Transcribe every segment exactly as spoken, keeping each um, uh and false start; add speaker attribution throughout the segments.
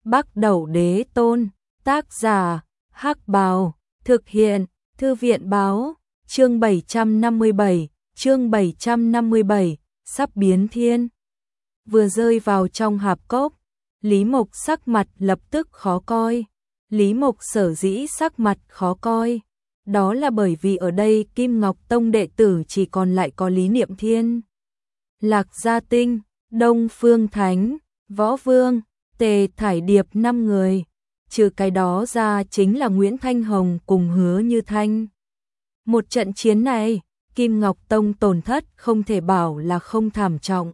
Speaker 1: Bắc Đẩu Đế Tôn, tác giả, Hắc Bào, thực hiện, Thư viện báo, chương bảy trăm năm mươi bảy, chương bảy trăm năm mươi bảy, sắp biến thiên. Vừa rơi vào trong hạp cốc, Lý Mộc sắc mặt lập tức khó coi. Lý Mộc sở dĩ sắc mặt khó coi, đó là bởi vì ở đây Kim Ngọc Tông đệ tử chỉ còn lại có Lý Niệm Thiên, Lạc Gia Tinh, Đông Phương Thánh, Võ Vương, Tề Thải Điệp năm người. Trừ cái đó ra chính là Nguyễn Thanh Hồng cùng Hứa Như Thanh. Một trận chiến này, Kim Ngọc Tông tổn thất không thể bảo là không thảm trọng.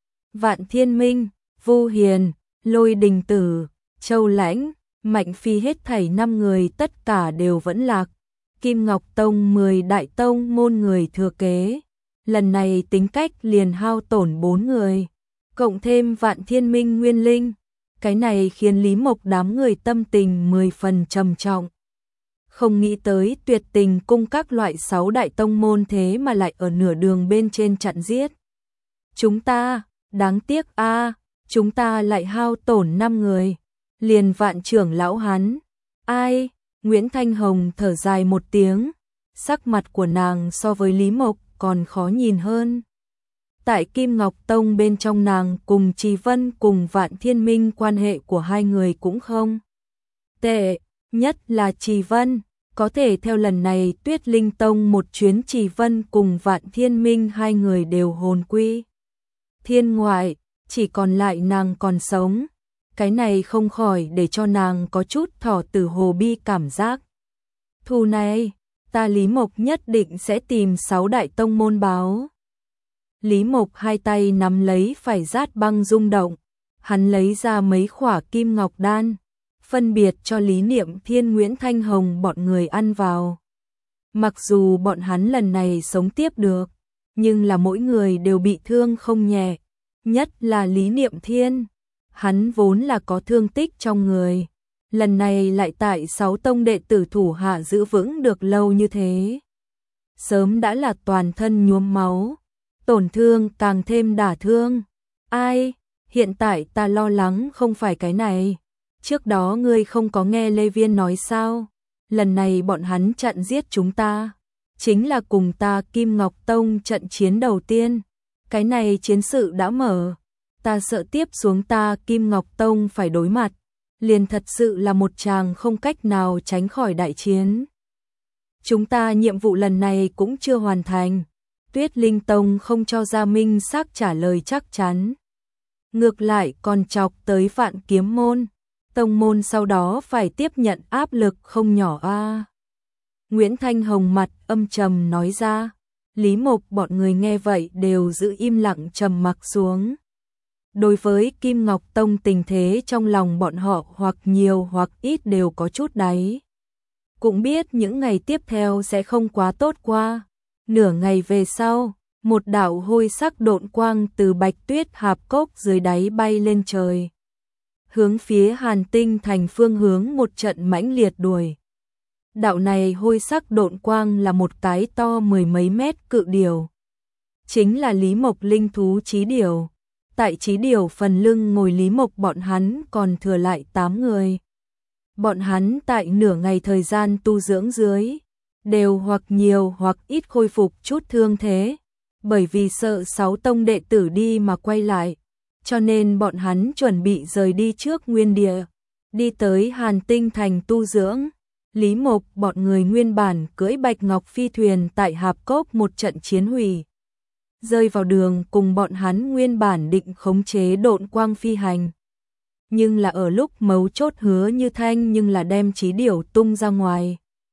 Speaker 1: Vạn Thiên Minh, Vu Hiền, Lôi Đình Tử, Châu Lãnh, Mạnh Phi hết thảy năm người tất cả đều vẫn lạc. Kim Ngọc Tông mười đại tông môn người thừa kế, lần này tính cách liền hao tổn bốn người, cộng thêm Vạn Thiên Minh Nguyên Linh. Cái này khiến Lý Mộc đám người tâm tình mười phần trầm trọng. Không nghĩ tới Tuyệt Tình cung các loại sáu đại tông môn thế mà lại ở nửa đường bên trên chặn giết. Chúng ta, đáng tiếc a, chúng ta lại hao tổn năm người. Liền Vạn trưởng lão hắn. Ai? Nguyễn Thanh Hồng thở dài một tiếng, sắc mặt của nàng so với Lý Mộc còn khó nhìn hơn. Tại Kim Ngọc Tông bên trong nàng cùng Trì Vân cùng Vạn Thiên Minh quan hệ của hai người cũng không tệ, nhất là Trì Vân, có thể theo lần này Tuyết Linh Tông một chuyến Trì Vân cùng Vạn Thiên Minh hai người đều hồn quy thiên ngoại, chỉ còn lại nàng còn sống. Cái này không khỏi để cho nàng có chút thỏ tử hồ bi cảm giác. Thù này, ta Lý Mộc nhất định sẽ tìm sáu đại tông môn báo. Lý Mộc hai tay nắm lấy phải rát băng rung động, hắn lấy ra mấy khỏa kim ngọc đan, phân biệt cho Lý Niệm Thiên Nguyễn Thanh Hồng bọn người ăn vào. Mặc dù bọn hắn lần này sống tiếp được, nhưng là mỗi người đều bị thương không nhẹ, nhất là Lý Niệm Thiên. Hắn vốn là có thương tích trong người, lần này lại tại sáu tông đệ tử thủ hạ giữ vững được lâu như thế. Sớm đã là toàn thân nhuốm máu, tổn thương càng thêm đả thương. Ai, hiện tại ta lo lắng không phải cái này. Trước đó ngươi không có nghe Lê Viên nói sao? Lần này bọn hắn chặn giết chúng ta, chính là cùng ta Kim Ngọc Tông trận chiến đầu tiên. Cái này chiến sự đã mở. Ta sợ tiếp xuống ta Kim Ngọc Tông phải đối mặt, liền thật sự là một tràng không cách nào tránh khỏi đại chiến. Chúng ta nhiệm vụ lần này cũng chưa hoàn thành. Tuyết Linh Tông không cho ra minh xác trả lời chắc chắn. Ngược lại còn chọc tới Vạn Kiếm Môn. Tông môn sau đó phải tiếp nhận áp lực không nhỏ a. À. Nguyễn Thanh Hồng mặt âm trầm nói ra. Lý Mộc bọn người nghe vậy đều giữ im lặng trầm mặc xuống. Đối với Kim Ngọc Tông tình thế trong lòng bọn họ hoặc nhiều hoặc ít đều có chút đáy. Cũng biết những ngày tiếp theo sẽ không quá tốt qua. Nửa ngày về sau, một đạo hôi sắc độn quang từ Bạch Tuyết hạp cốc dưới đáy bay lên trời. Hướng phía Hàn Tinh thành phương hướng một trận mãnh liệt đuổi. Đạo này hôi sắc độn quang là một cái to mười mấy mét cự điểu. Chính là Lý Mộc linh thú Chí Điểu. Tại Chí Điểu phần lưng ngồi Lý Mộc bọn hắn còn thừa lại tám người. Bọn hắn tại nửa ngày thời gian tu dưỡng dưới, đều hoặc nhiều hoặc ít khôi phục chút thương thế, bởi vì sợ sáu tông đệ tử đi mà quay lại, cho nên bọn hắn chuẩn bị rời đi trước nguyên địa, đi tới Hàn Tinh thành tu dưỡng. Lý Mộc bọn người nguyên bản cưỡi Bạch Ngọc phi thuyền tại hạp cốc một trận chiến hủy. Rơi vào đường cùng bọn hắn nguyên bản định khống chế độn quang phi hành. Nhưng là ở lúc mấu chốt Hứa Như Thanh nhưng là đem Chí Điểu tung ra ngoài.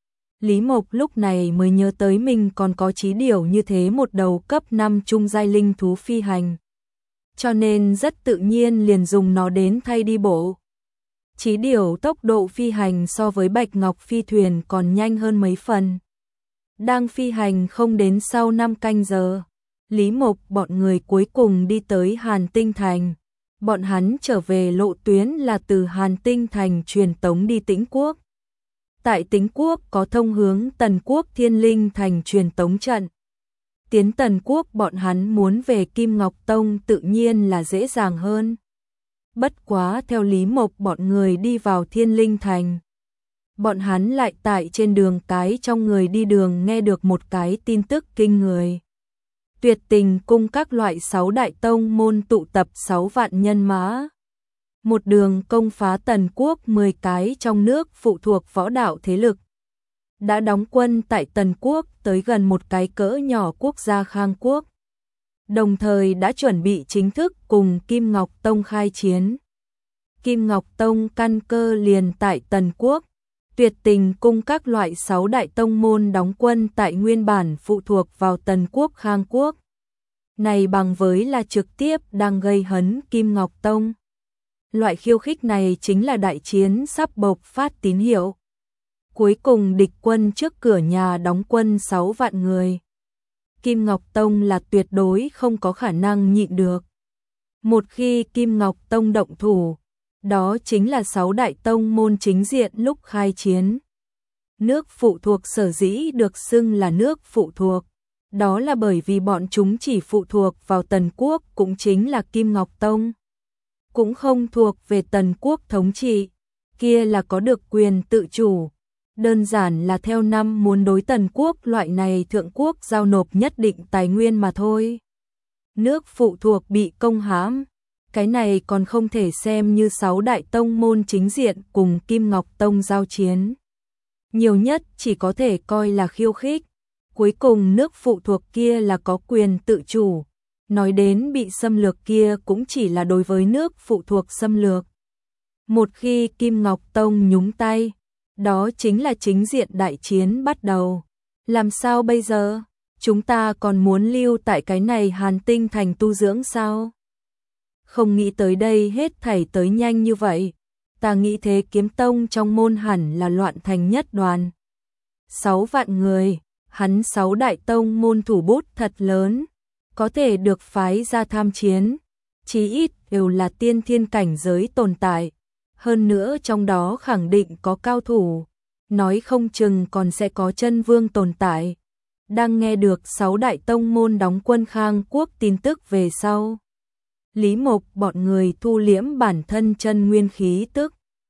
Speaker 1: Lý Mộc lúc này mới nhớ tới mình còn có Chí Điểu như thế một đầu cấp năm trung giai linh thú phi hành. Cho nên rất tự nhiên liền dùng nó đến thay đi bộ. Chí Điểu tốc độ phi hành so với Bạch Ngọc phi thuyền còn nhanh hơn mấy phần. Đang phi hành không đến sau năm canh giờ. Lý Mộc bọn người cuối cùng đi tới Hàn Tinh thành. Bọn hắn trở về lộ tuyến là từ Hàn Tinh thành truyền tống đi Tĩnh Quốc. Tại Tĩnh Quốc có thông hướng Tần Quốc Thiên Linh thành truyền tống trận. Tiến Tần Quốc bọn hắn muốn về Kim Ngọc Tông tự nhiên là dễ dàng hơn. Bất quá theo Lý Mộc bọn người đi vào Thiên Linh Thành, bọn hắn lại tại trên đường cái trong người đi đường nghe được một cái tin tức kinh người. Tuyệt Tình cung các loại sáu đại tông môn tụ tập sáu vạn nhân mã. Một đường công phá Tần quốc mười cái trong nước phụ thuộc võ đạo thế lực. Đã đóng quân tại Tần quốc tới gần một cái cỡ nhỏ quốc gia Khang quốc. Đồng thời đã chuẩn bị chính thức cùng Kim Ngọc Tông khai chiến. Kim Ngọc Tông căn cơ liền tại Tần quốc. Tuyệt Tình cung các loại sáu đại tông môn đóng quân tại nguyên bản phụ thuộc vào Tần quốc Khang quốc. Này bằng với là trực tiếp đang gây hấn Kim Ngọc Tông. Loại khiêu khích này chính là đại chiến sắp bộc phát tín hiệu. Cuối cùng địch quân trước cửa nhà đóng quân sáu vạn người. Kim Ngọc Tông là tuyệt đối không có khả năng nhịn được. Một khi Kim Ngọc Tông động thủ, đó chính là sáu đại tông môn chính diện lúc khai chiến. Nước phụ thuộc sở dĩ được xưng là nước phụ thuộc, đó là bởi vì bọn chúng chỉ phụ thuộc vào Tần quốc, cũng chính là Kim Ngọc Tông. Cũng không thuộc về Tần quốc thống trị, kia là có được quyền tự chủ. Đơn giản là theo năm muốn đối Tần quốc loại này thượng quốc giao nộp nhất định tài nguyên mà thôi. Nước phụ thuộc bị công hãm, cái này còn không thể xem như sáu đại tông môn chính diện cùng Kim Ngọc Tông giao chiến. Nhiều nhất chỉ có thể coi là khiêu khích. Cuối cùng nước phụ thuộc kia là có quyền tự chủ. Nói đến bị xâm lược kia cũng chỉ là đối với nước phụ thuộc xâm lược. Một khi Kim Ngọc Tông nhúng tay, đó chính là chính diện đại chiến bắt đầu. Làm sao bây giờ? Chúng ta còn muốn lưu tại cái này Hàn Tinh Thành tu dưỡng sao? Không nghĩ tới đây hết thảy tới nhanh như vậy. Ta nghĩ thế Kiếm Tông trong môn hẳn là loạn thành nhất đoàn. Sáu vạn người, hắn sáu đại tông môn thủ bút thật lớn, có thể được phái ra tham chiến, chí ít đều là tiên thiên cảnh giới tồn tại. Hơn nữa trong đó khẳng định có cao thủ, nói không chừng còn sẽ có chân vương tồn tại. Đang nghe được sáu đại tông môn đóng quân Khang quốc tin tức về sau, Lý Mộc bọn người thu liễm bản thân chân nguyên khí tức.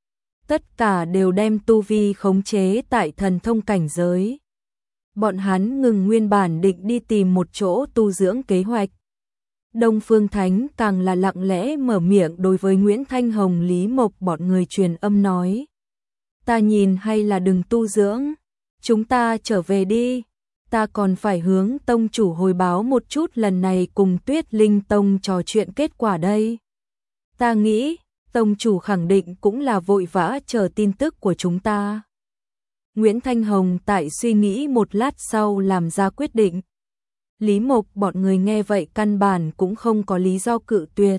Speaker 1: Tất cả đều đem tu vi khống chế tại thần thông cảnh giới. Bọn hắn ngừng nguyên bản định đi tìm một chỗ tu dưỡng kế hoạch. Đông Phương Thánh càng là lặng lẽ mở miệng đối với Nguyễn Thanh Hồng Lý Mộc bọn người truyền âm nói. Ta nhìn hay là đừng tu dưỡng, chúng ta trở về đi. Ta còn phải hướng tông chủ hồi báo một chút lần này cùng Tuyết Linh Tông trò chuyện kết quả đây. Ta nghĩ, tông chủ khẳng định cũng là vội vã chờ tin tức của chúng ta. Nguyễn Thanh Hồng tại suy nghĩ một lát sau làm ra quyết định. Lý Mộc bọn người nghe vậy căn bản cũng không có lý do cự tuyệt.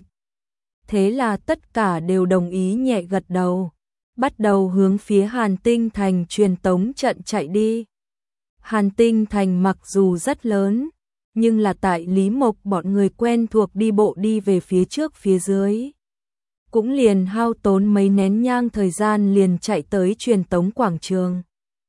Speaker 1: Thế là tất cả đều đồng ý nhẹ gật đầu, bắt đầu hướng phía Hàn Tinh Thành truyền tống trận chạy đi. Hàn Tinh Thành mặc dù rất lớn, nhưng là tại Lý Mộc bọn người quen thuộc đi bộ đi về phía trước phía dưới. Cũng liền hao tốn mấy nén nhang thời gian liền chạy tới truyền tống quảng trường.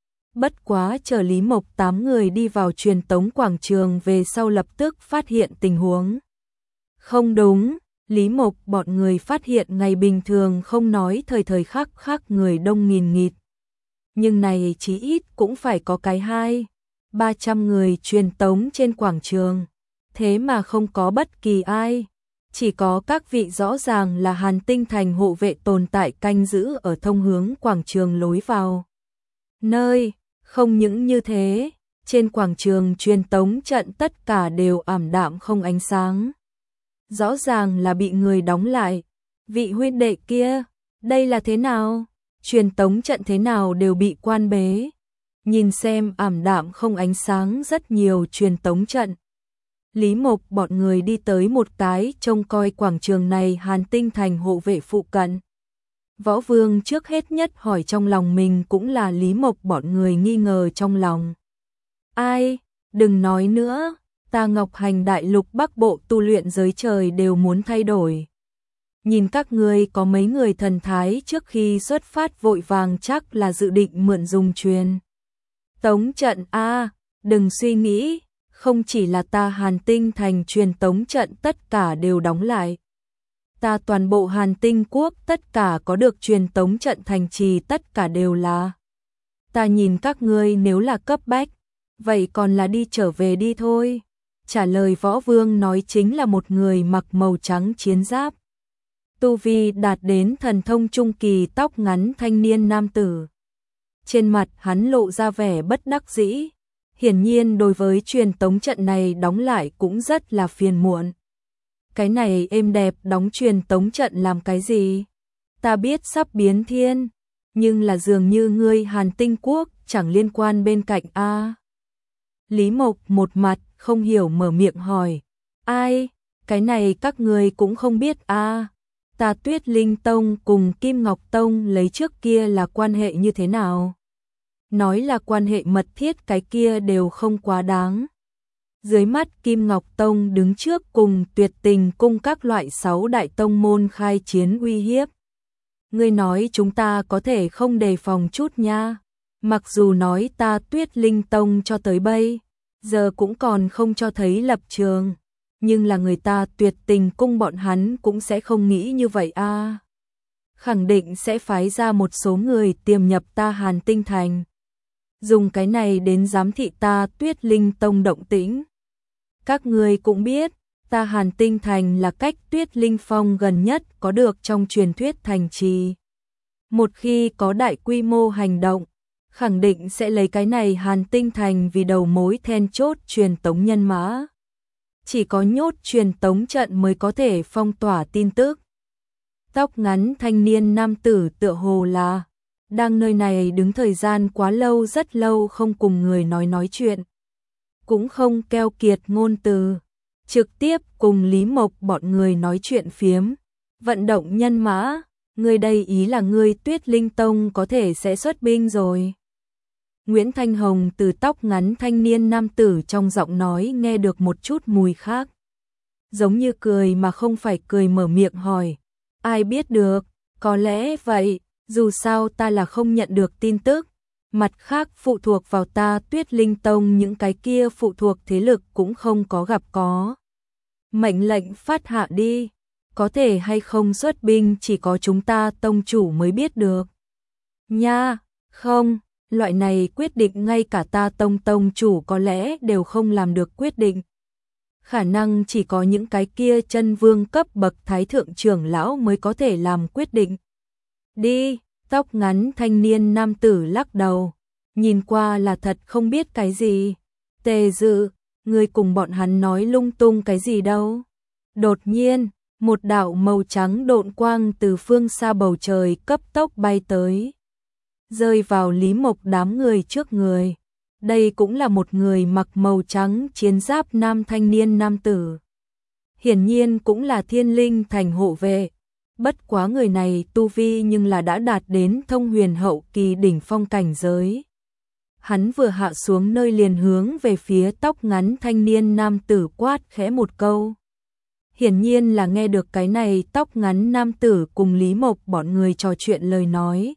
Speaker 1: Bất quá chờ Lý Mộc tám người đi vào truyền tống quảng trường về sau lập tức phát hiện tình huống. Không đúng, Lý Mộc bọn người phát hiện ngày bình thường không nói thời thời khắc khắc người đông nghìn nghịt. Nhưng này chí ít cũng phải có cái hai, ba trăm người truyền tống trên quảng trường. Thế mà không có bất kỳ ai. Chỉ có các vị rõ ràng là Hàn Tinh Thành hộ vệ tồn tại canh giữ ở thông hướng quảng trường lối vào. Nơi, không những như thế, trên quảng trường truyền tống trận tất cả đều ảm đạm không ánh sáng. Rõ ràng là bị người đóng lại. Vị huynh đệ kia, đây là thế nào? Truyền tống trận thế nào đều bị quan bế. Nhìn xem ảm đạm không ánh sáng rất nhiều truyền tống trận. Lý Mộc bọn người đi tới một cái trông coi quảng trường này Hàn Tinh Thành hộ vệ phụ cận. Võ Vương trước hết nhất hỏi trong lòng mình cũng là Lý Mộc bọn người nghi ngờ trong lòng. Ai, đừng nói nữa, ta Ngọc Hành Đại Lục Bắc Bộ tu luyện giới trời đều muốn thay đổi. Nhìn các ngươi có mấy người thần thái trước khi xuất phát vội vàng chắc là dự định mượn dùng truyền tống trận a, đừng suy nghĩ, không chỉ là ta Hàn Tinh Thành truyền tống trận tất cả đều đóng lại. Ta toàn bộ Hàn Tinh Quốc tất cả có được truyền tống trận thành trì tất cả đều là. Ta nhìn các ngươi nếu là cấp bách, vậy còn là đi trở về đi thôi. Trả lời Võ Vương nói chính là một người mặc màu trắng chiến giáp. Tu vi đạt đến thần thông trung kỳ, tóc ngắn thanh niên nam tử. Trên mặt hắn lộ ra vẻ bất đắc dĩ. Hiển nhiên đối với truyền tống trận này đóng lại cũng rất là phiền muộn. Cái này êm đẹp đóng truyền tống trận làm cái gì? Ta biết sắp biến thiên, nhưng là dường như ngươi Hàn Tinh Quốc chẳng liên quan bên cạnh a. Lý Mộc một mặt không hiểu mở miệng hỏi. Ai? Cái này các ngươi cũng không biết a. Ta Tuyết Linh Tông cùng Kim Ngọc Tông lấy trước kia là quan hệ như thế nào? Nói là quan hệ mật thiết cái kia đều không quá đáng. Dưới mắt Kim Ngọc Tông đứng trước cùng Tuyệt Tình cung các loại sáu đại tông môn khai chiến uy hiếp. Ngươi nói chúng ta có thể không đề phòng chút nha. Mặc dù nói ta Tuyết Linh Tông cho tới bây giờ cũng còn không cho thấy lập trường, nhưng là người ta Tuyệt Tình cung bọn hắn cũng sẽ không nghĩ như vậy a. À. Khẳng định sẽ phái ra một số người tiềm nhập ta Hàn Tinh Thành, dùng cái này đến giám thị ta Tuyết Linh Tông động tĩnh. Các người cũng biết, ta Hàn Tinh Thành là cách Tuyết Linh Phong gần nhất có được trong truyền thuyết thành trì. Một khi có đại quy mô hành động, khẳng định sẽ lấy cái này Hàn Tinh Thành vì đầu mối then chốt truyền tống nhân mã. Chỉ có nhốt truyền tống trận mới có thể phong tỏa tin tức. Tóc ngắn thanh niên nam tử tựa hồ là đang nơi này đứng thời gian quá lâu, rất lâu không cùng người nói nói chuyện. Cũng không keo kiệt ngôn từ, trực tiếp cùng Lý Mộc bọn người nói chuyện phiếm, vận động nhân mã. Người đây ý là người Tuyết Linh Tông có thể sẽ xuất binh rồi. Nguyễn Thanh Hồng từ tóc ngắn thanh niên nam tử trong giọng nói nghe được một chút mùi khác. Giống như cười mà không phải cười, mở miệng hỏi. Ai biết được, có lẽ vậy, dù sao ta là không nhận được tin tức. Mặt khác phụ thuộc vào ta Tuyết Linh Tông những cái kia phụ thuộc thế lực cũng không có gặp có. Mệnh lệnh phát hạ đi, có thể hay không xuất binh chỉ có chúng ta tông chủ mới biết được. Nha, không, loại này quyết định ngay cả ta tông tông chủ có lẽ đều không làm được quyết định. Khả năng chỉ có những cái kia chân vương cấp bậc thái thượng trưởng lão mới có thể làm quyết định. Đi, tóc ngắn thanh niên nam tử lắc đầu, nhìn qua là thật không biết cái gì. Tề Dự, ngươi cùng bọn hắn nói lung tung cái gì đâu. Đột nhiên, một đạo màu trắng độn quang từ phương xa bầu trời cấp tốc bay tới, rơi vào Lý Mộc đám người trước người. Đây cũng là một người mặc màu trắng chiến giáp nam thanh niên nam tử. Hiển nhiên cũng là Thiên Linh Thành hộ vệ. Bất quá người này tu vi nhưng là đã đạt đến thông huyền hậu kỳ đỉnh phong cảnh giới. Hắn vừa hạ xuống nơi liền hướng về phía tóc ngắn thanh niên nam tử quát khẽ một câu. Hiển nhiên là nghe được cái này tóc ngắn nam tử cùng Lý Mộc bọn người trò chuyện lời nói.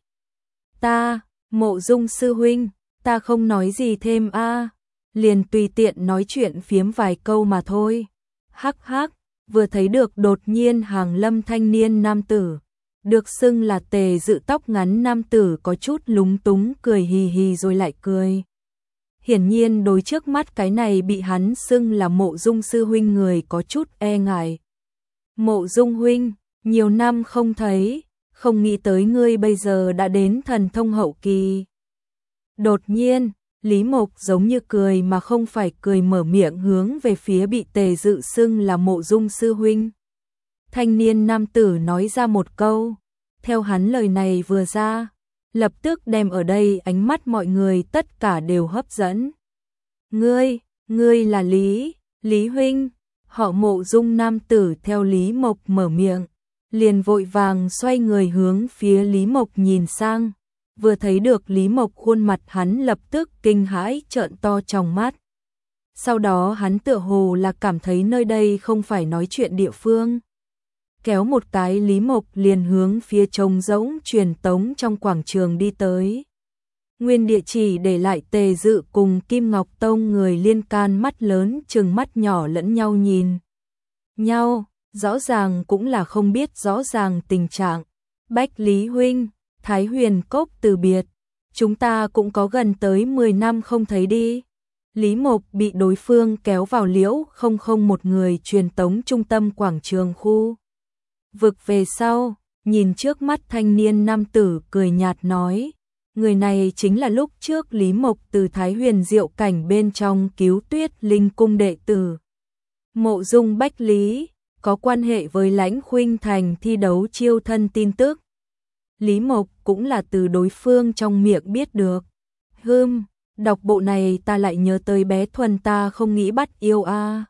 Speaker 1: Ta, Mộ Dung sư huynh, ta không nói gì thêm a, liền tùy tiện nói chuyện phiếm vài câu mà thôi. Hắc hắc, vừa thấy được đột nhiên hàng lâm thanh niên nam tử, được xưng là Tề Dự tóc ngắn nam tử có chút lúng túng cười hì hì rồi lại cười. Hiển nhiên đối trước mắt cái này bị hắn xưng là Mộ Dung sư huynh người có chút e ngại. Mộ Dung huynh, nhiều năm không thấy, không nghĩ tới ngươi bây giờ đã đến thần thông hậu kỳ. Đột nhiên, Lý Mộc giống như cười mà không phải cười, mở miệng hướng về phía bị Tề Dự xưng là Mộ Dung sư huynh. Thanh niên nam tử nói ra một câu, theo hắn lời này vừa ra, lập tức đem ở đây ánh mắt mọi người tất cả đều hấp dẫn. Ngươi, ngươi là Lý, Lý huynh. Họ Mộ Dung nam tử theo Lý Mộc mở miệng, liền vội vàng xoay người hướng phía Lý Mộc nhìn sang. Vừa thấy được Lý Mộc, khuôn mặt hắn lập tức kinh hãi trợn to tròng mắt. Sau đó hắn tựa hồ là cảm thấy nơi đây không phải nói chuyện địa phương. Kéo một cái Lý Mộc liền hướng phía trống rỗng truyền tống trong quảng trường đi tới. Nguyên địa chỉ để lại Tề Dự cùng Kim Ngọc Tông người liên can mắt lớn chừng mắt nhỏ lẫn nhau nhìn nhau. rõ ràng cũng là không biết rõ ràng tình trạng. Bách Lý huynh, Thái Huyền Cốc từ biệt, chúng ta cũng có gần tới mười năm không thấy đi. Lý Mộc bị đối phương kéo vào liễu không không một người truyền tống trung tâm quảng trường khu. Vực về sau, nhìn trước mắt thanh niên nam tử cười nhạt nói, người này chính là lúc trước Lý Mộc từ Thái Huyền Diệu cảnh bên trong cứu Tuyết Linh cung đệ tử. Mộ Dung Bách Lý, có quan hệ với Lãnh Khuynh Thành thi đấu chiêu thân tin tức. Lý Mộc cũng là từ đối phương trong miệng biết được. Hừm, đọc bộ này ta lại nhớ tới bé Thuần ta không nghĩ bắt yêu a. À.